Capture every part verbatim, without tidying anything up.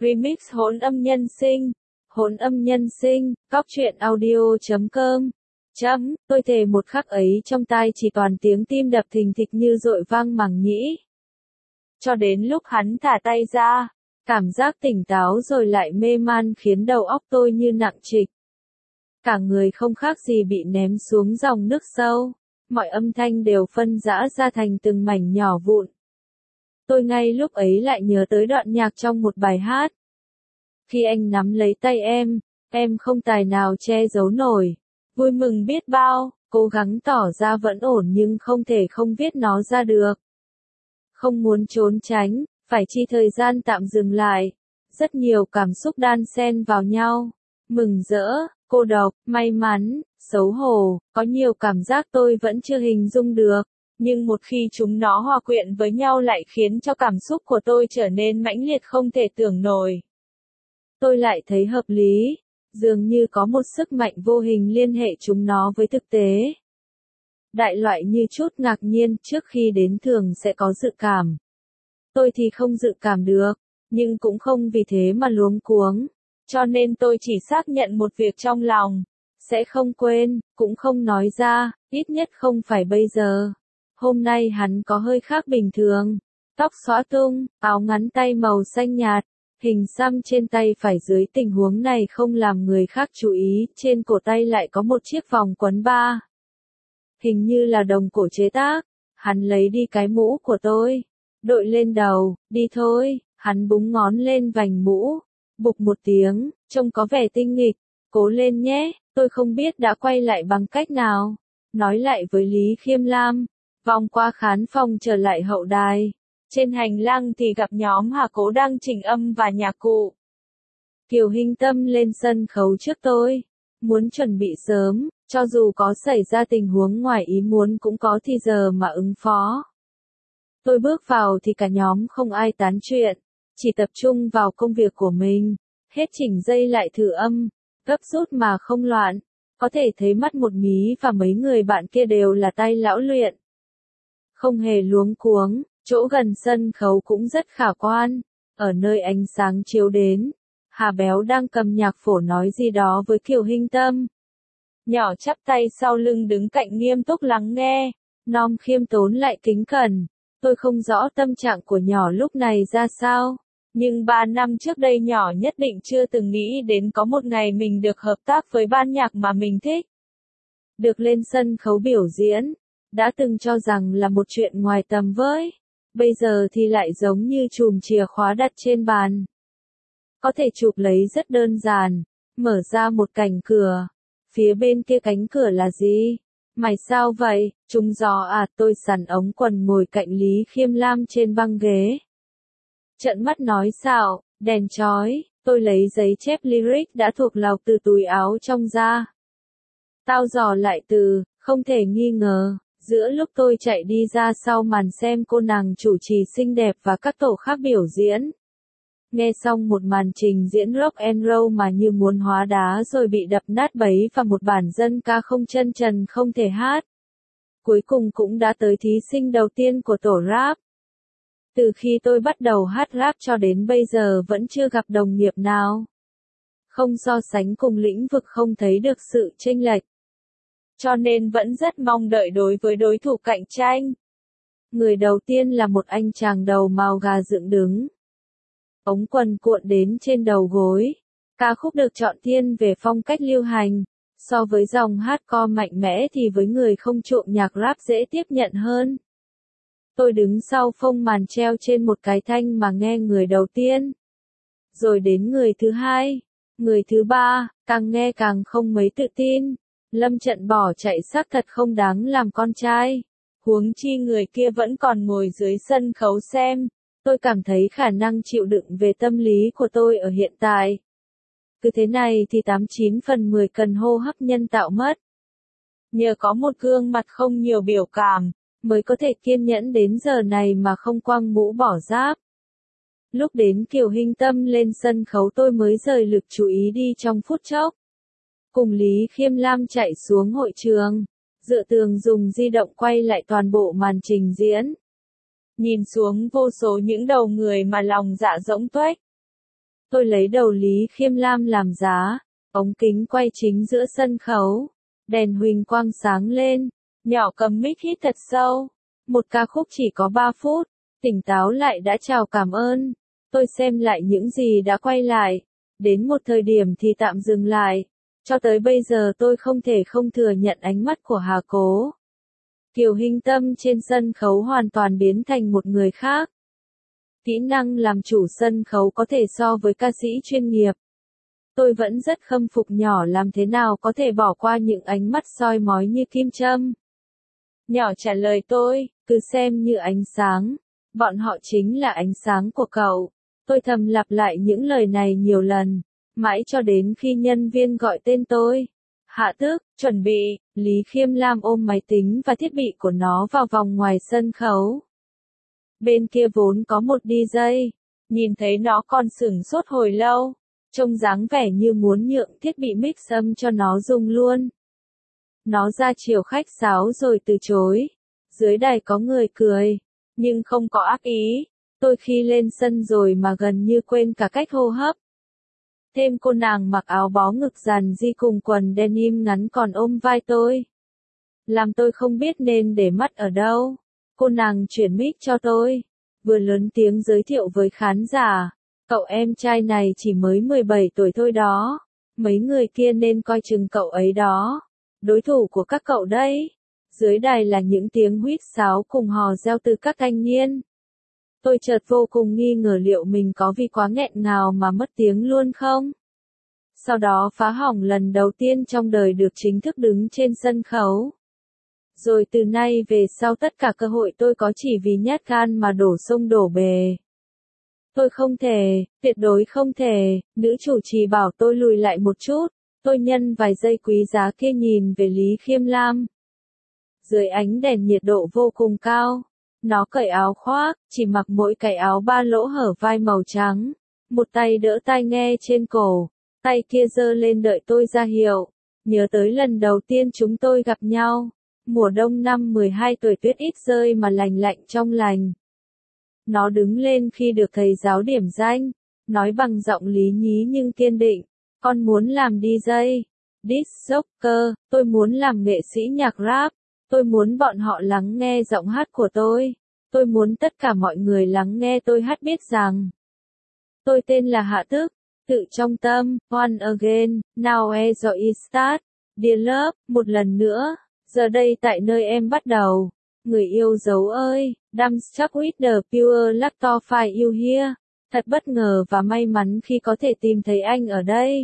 Remix hỗn âm nhân sinh. Hỗn âm nhân sinh, góc truyện audio chấm com. Chấm, tôi thề một khắc ấy trong tai chỉ toàn tiếng tim đập thình thịch như dội vang màng nhĩ. Cho đến lúc hắn thả tay ra, cảm giác tỉnh táo rồi lại mê man khiến đầu óc tôi như nặng trịch. Cả người không khác gì bị ném xuống dòng nước sâu, mọi âm thanh đều phân rã ra thành từng mảnh nhỏ vụn. Tôi ngay lúc ấy lại nhớ tới đoạn nhạc trong một bài hát. Khi anh nắm lấy tay em, em không tài nào che giấu nổi. Vui mừng biết bao, cố gắng tỏ ra vẫn ổn nhưng không thể không viết nó ra được. Không muốn trốn tránh, phải chi thời gian tạm dừng lại. Rất nhiều cảm xúc đan xen vào nhau. Mừng rỡ, cô độc, may mắn, xấu hổ, có nhiều cảm giác tôi vẫn chưa hình dung được. Nhưng một khi chúng nó hòa quyện với nhau lại khiến cho cảm xúc của tôi trở nên mãnh liệt không thể tưởng nổi. Tôi lại thấy hợp lý, dường như có một sức mạnh vô hình liên hệ chúng nó với thực tế. Đại loại như chút ngạc nhiên trước khi đến thường sẽ có dự cảm. Tôi thì không dự cảm được, nhưng cũng không vì thế mà luống cuống. Cho nên tôi chỉ xác nhận một việc trong lòng. Sẽ không quên, cũng không nói ra, ít nhất không phải bây giờ. Hôm nay hắn có hơi khác bình thường. Tóc xõa tung, áo ngắn tay màu xanh nhạt. Hình xăm trên tay phải dưới tình huống này không làm người khác chú ý, trên cổ tay lại có một chiếc vòng quấn ba. Hình như là đồng cổ chế tác, hắn lấy đi cái mũ của tôi, đội lên đầu, đi thôi, hắn búng ngón lên vành mũ, bục một tiếng, trông có vẻ tinh nghịch, cố lên nhé, tôi không biết đã quay lại bằng cách nào, nói lại với Lý Khiêm Lam, vòng qua khán phòng trở lại hậu đài. Trên hành lang thì gặp nhóm Hà Cố đang chỉnh âm và nhạc cụ. Kiều Hinh Tâm lên sân khấu trước tôi, muốn chuẩn bị sớm, cho dù có xảy ra tình huống ngoài ý muốn cũng có thì giờ mà ứng phó. Tôi bước vào thì cả nhóm không ai tán chuyện, chỉ tập trung vào công việc của mình, hết chỉnh dây lại thử âm, gấp rút mà không loạn, có thể thấy mắt một mí và mấy người bạn kia đều là tay lão luyện. Không hề luống cuống. Chỗ gần sân khấu cũng rất khả quan, ở nơi ánh sáng chiếu đến, Hà Béo đang cầm nhạc phổ nói gì đó với Kiều Hinh Tâm. Nhỏ chắp tay sau lưng đứng cạnh nghiêm túc lắng nghe, Nom khiêm tốn lại kính cẩn. Tôi không rõ tâm trạng của nhỏ lúc này ra sao, nhưng ba năm trước đây nhỏ nhất định chưa từng nghĩ đến có một ngày mình được hợp tác với ban nhạc mà mình thích. Được lên sân khấu biểu diễn, đã từng cho rằng là một chuyện ngoài tầm với. Bây giờ thì lại giống như chùm chìa khóa đặt trên bàn. Có thể chụp lấy rất đơn giản, mở ra một cánh cửa. Phía bên kia cánh cửa là gì? Mày sao vậy? Trúng gió à? Tôi sắn ống quần ngồi cạnh Lý Khiêm Lam trên băng ghế. Trợn mắt nói xạo, đèn chói, tôi lấy giấy chép lyric đã thuộc lòng từ túi áo trong ra. Tao dò lại từ, không thể nghi ngờ. Giữa lúc tôi chạy đi ra sau màn xem cô nàng chủ trì xinh đẹp và các tổ khác biểu diễn. Nghe xong một màn trình diễn rock and roll mà như muốn hóa đá rồi bị đập nát bấy và một bản dân ca không chân trần không thể hát. Cuối cùng cũng đã tới thí sinh đầu tiên của tổ rap. Từ khi tôi bắt đầu hát rap cho đến bây giờ vẫn chưa gặp đồng nghiệp nào. Không so sánh cùng lĩnh vực không thấy được sự chênh lệch. Cho nên vẫn rất mong đợi đối với đối thủ cạnh tranh. Người đầu tiên là một anh chàng đầu màu gà dựng đứng. Ống quần cuộn đến trên đầu gối. Ca khúc được chọn thiên về phong cách lưu hành. So với dòng hardcore mạnh mẽ thì với người không chuộng nhạc rap dễ tiếp nhận hơn. Tôi đứng sau phông màn treo trên một cái thanh mà nghe người đầu tiên. Rồi đến người thứ hai, người thứ ba, càng nghe càng không mấy tự tin. Lâm Trận bỏ chạy xác thật không đáng làm con trai. Huống chi người kia vẫn còn ngồi dưới sân khấu xem. Tôi cảm thấy khả năng chịu đựng về tâm lý của tôi ở hiện tại. Cứ thế này thì tám chín phần mười cần hô hấp nhân tạo mất. Nhờ có một gương mặt không nhiều biểu cảm, mới có thể kiên nhẫn đến giờ này mà không quăng mũ bỏ giáp. Lúc đến Kiều Hinh Tâm lên sân khấu tôi mới rời lực chú ý đi trong phút chốc. Cùng Lý Khiêm Lam chạy xuống hội trường, dựa tường dùng di động quay lại toàn bộ màn trình diễn. Nhìn xuống vô số những đầu người mà lòng dạ rỗng tuếch. Tôi lấy đầu Lý Khiêm Lam làm giá, ống kính quay chính giữa sân khấu, đèn huỳnh quang sáng lên, nhỏ cầm mic hít thật sâu. Một ca khúc chỉ có ba phút, tỉnh táo lại đã chào cảm ơn. Tôi xem lại những gì đã quay lại, đến một thời điểm thì tạm dừng lại. Cho tới bây giờ tôi không thể không thừa nhận ánh mắt của Hà Cố. Kiều Hinh Tâm trên sân khấu hoàn toàn biến thành một người khác. Kỹ năng làm chủ sân khấu có thể so với ca sĩ chuyên nghiệp. Tôi vẫn rất khâm phục nhỏ làm thế nào có thể bỏ qua những ánh mắt soi mói như kim châm. Nhỏ trả lời tôi, cứ xem như ánh sáng. Bọn họ chính là ánh sáng của cậu. Tôi thầm lặp lại những lời này nhiều lần, mãi cho đến khi nhân viên gọi tên tôi. Hạ Tước, chuẩn bị. Lý Khiêm Lam ôm máy tính và thiết bị của nó vào vòng ngoài sân khấu. Bên kia vốn có một đi jây, nhìn thấy nó còn sửng sốt hồi lâu, trông dáng vẻ như muốn nhượng thiết bị mix âm cho nó dùng luôn. Nó ra chiều khách sáo rồi từ chối. Dưới đài có người cười, nhưng không có ác ý. Tôi khi lên sân rồi mà gần như quên cả cách hô hấp. Thêm cô nàng mặc áo bó ngực dàn di cùng quần denim ngắn còn ôm vai tôi. Làm tôi không biết nên để mắt ở đâu. Cô nàng chuyển mic cho tôi, vừa lớn tiếng giới thiệu với khán giả. Cậu em trai này chỉ mới mười bảy tuổi thôi đó. Mấy người kia nên coi chừng cậu ấy đó. Đối thủ của các cậu đấy. Dưới đài là những tiếng huýt sáo cùng hò reo từ các thanh niên. Tôi chợt vô cùng nghi ngờ liệu mình có vì quá nghẹn ngào mà mất tiếng luôn không? Sau đó phá hỏng lần đầu tiên trong đời được chính thức đứng trên sân khấu. Rồi từ nay về sau tất cả cơ hội tôi có chỉ vì nhát gan mà đổ sông đổ bề. Tôi không thể, tuyệt đối không thể, nữ chủ trì bảo tôi lùi lại một chút. Tôi nhân vài giây quý giá kia nhìn về Lý Khiêm Lam. Dưới ánh đèn nhiệt độ vô cùng cao, nó cởi áo khoác, chỉ mặc mỗi cái áo ba lỗ hở vai màu trắng. Một tay đỡ tai nghe trên cổ, tay kia giơ lên đợi tôi ra hiệu. Nhớ tới lần đầu tiên chúng tôi gặp nhau. Mùa đông năm mười hai tuổi tuyết ít rơi mà lành lạnh trong lành. Nó đứng lên khi được thầy giáo điểm danh, nói bằng giọng lý nhí nhưng kiên định. Con muốn làm đi jây, disc jockey, tôi muốn làm nghệ sĩ nhạc rap. Tôi muốn bọn họ lắng nghe giọng hát của tôi. Tôi muốn tất cả mọi người lắng nghe tôi hát biết rằng tôi tên là Hạ Tước, tự trong tâm, one again, now as I start, dear love, một lần nữa, giờ đây tại nơi em bắt đầu. Người yêu dấu ơi, I'm stuck with the pure laptop file you here. Thật bất ngờ và may mắn khi có thể tìm thấy anh ở đây.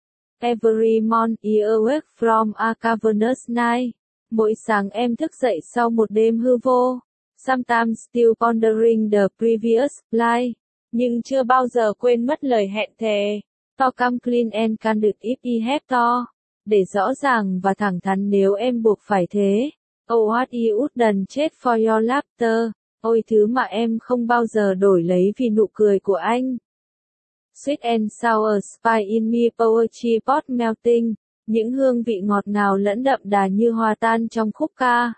Every morning I awake from a cavernous night. Mỗi sáng em thức dậy sau một đêm hư vô. Sometimes still pondering the previous life. Nhưng chưa bao giờ quên mất lời hẹn thề. To come clean and candid if I have to. Để rõ ràng và thẳng thắn nếu em buộc phải thế. Oh what I wouldn't chết for your laughter. Ôi thứ mà em không bao giờ đổi lấy vì nụ cười của anh. Sweet and sour spice in me poetry pot melting. Những hương vị ngọt ngào lẫn đậm đà như hòa tan trong khúc ca.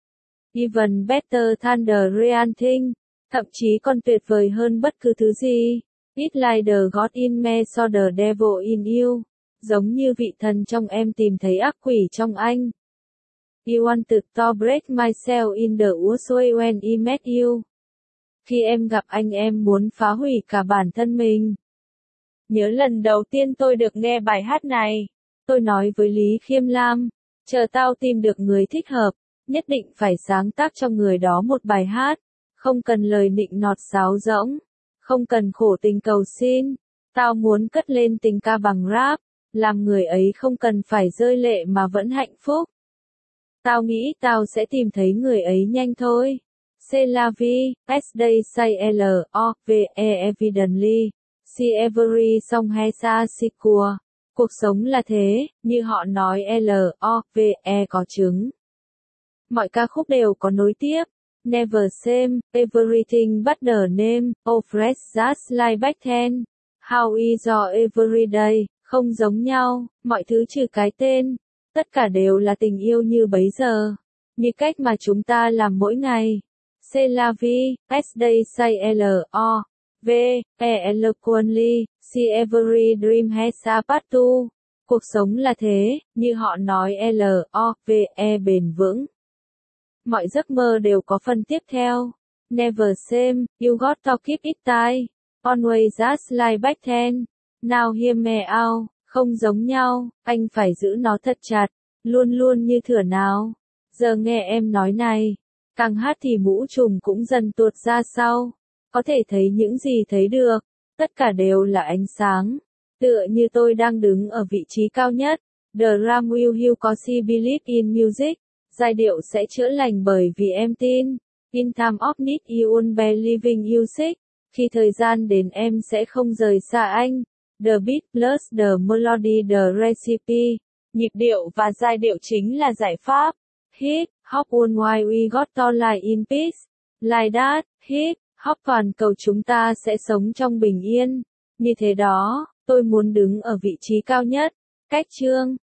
Even better than the real thing. Thậm chí còn tuyệt vời hơn bất cứ thứ gì. It's like the God in me saw the devil in you. Giống như vị thần trong em tìm thấy ác quỷ trong anh. I wanted to break myself in the worst way when I met you. Khi em gặp anh em muốn phá hủy cả bản thân mình. Nhớ lần đầu tiên tôi được nghe bài hát này. Tôi nói với Lý Khiêm Lam, chờ tao tìm được người thích hợp, nhất định phải sáng tác cho người đó một bài hát, không cần lời nịnh nọt sáo rỗng, không cần khổ tình cầu xin, tao muốn cất lên tình ca bằng rap, làm người ấy không cần phải rơi lệ mà vẫn hạnh phúc. Tao nghĩ tao sẽ tìm thấy người ấy nhanh thôi. C'est la vie, as they say L O V E evidently, si every song has a sequel. Cuộc sống là thế, như họ nói L O V E có trứng. Mọi ca khúc đều có nối tiếp. Never same, everything but the name, oh fresh just like back then. How is your everyday, không giống nhau, mọi thứ trừ cái tên. Tất cả đều là tình yêu như bấy giờ. Như cách mà chúng ta làm mỗi ngày. C'est la vie, as they say L O V E eloquently, See every dream has a path to. Cuộc sống là thế, như họ nói L O V E bền vững. Mọi giấc mơ đều có phần tiếp theo. Never same, you got to keep it tight. Always just like back then. Now hear me out, không giống nhau, anh phải giữ nó thật chặt, luôn luôn như thửa nào. Giờ nghe em nói này, càng hát thì mũ trùm cũng dần tuột ra sau. Có thể thấy những gì thấy được, tất cả đều là ánh sáng. Tựa như tôi đang đứng ở vị trí cao nhất. The Ram will heal cause he believe in music. Giai điệu sẽ chữa lành bởi vì em tin. In time of need you won't believing you sick. Khi thời gian đến em sẽ không rời xa anh. The beat plus the melody the recipe. Nhịp điệu và giai điệu chính là giải pháp. Hip hop worldwide we got to lie in peace. Like that, hip hop toàn cầu chúng ta sẽ sống trong bình yên. Như thế đó, tôi muốn đứng ở vị trí cao nhất. Cách chương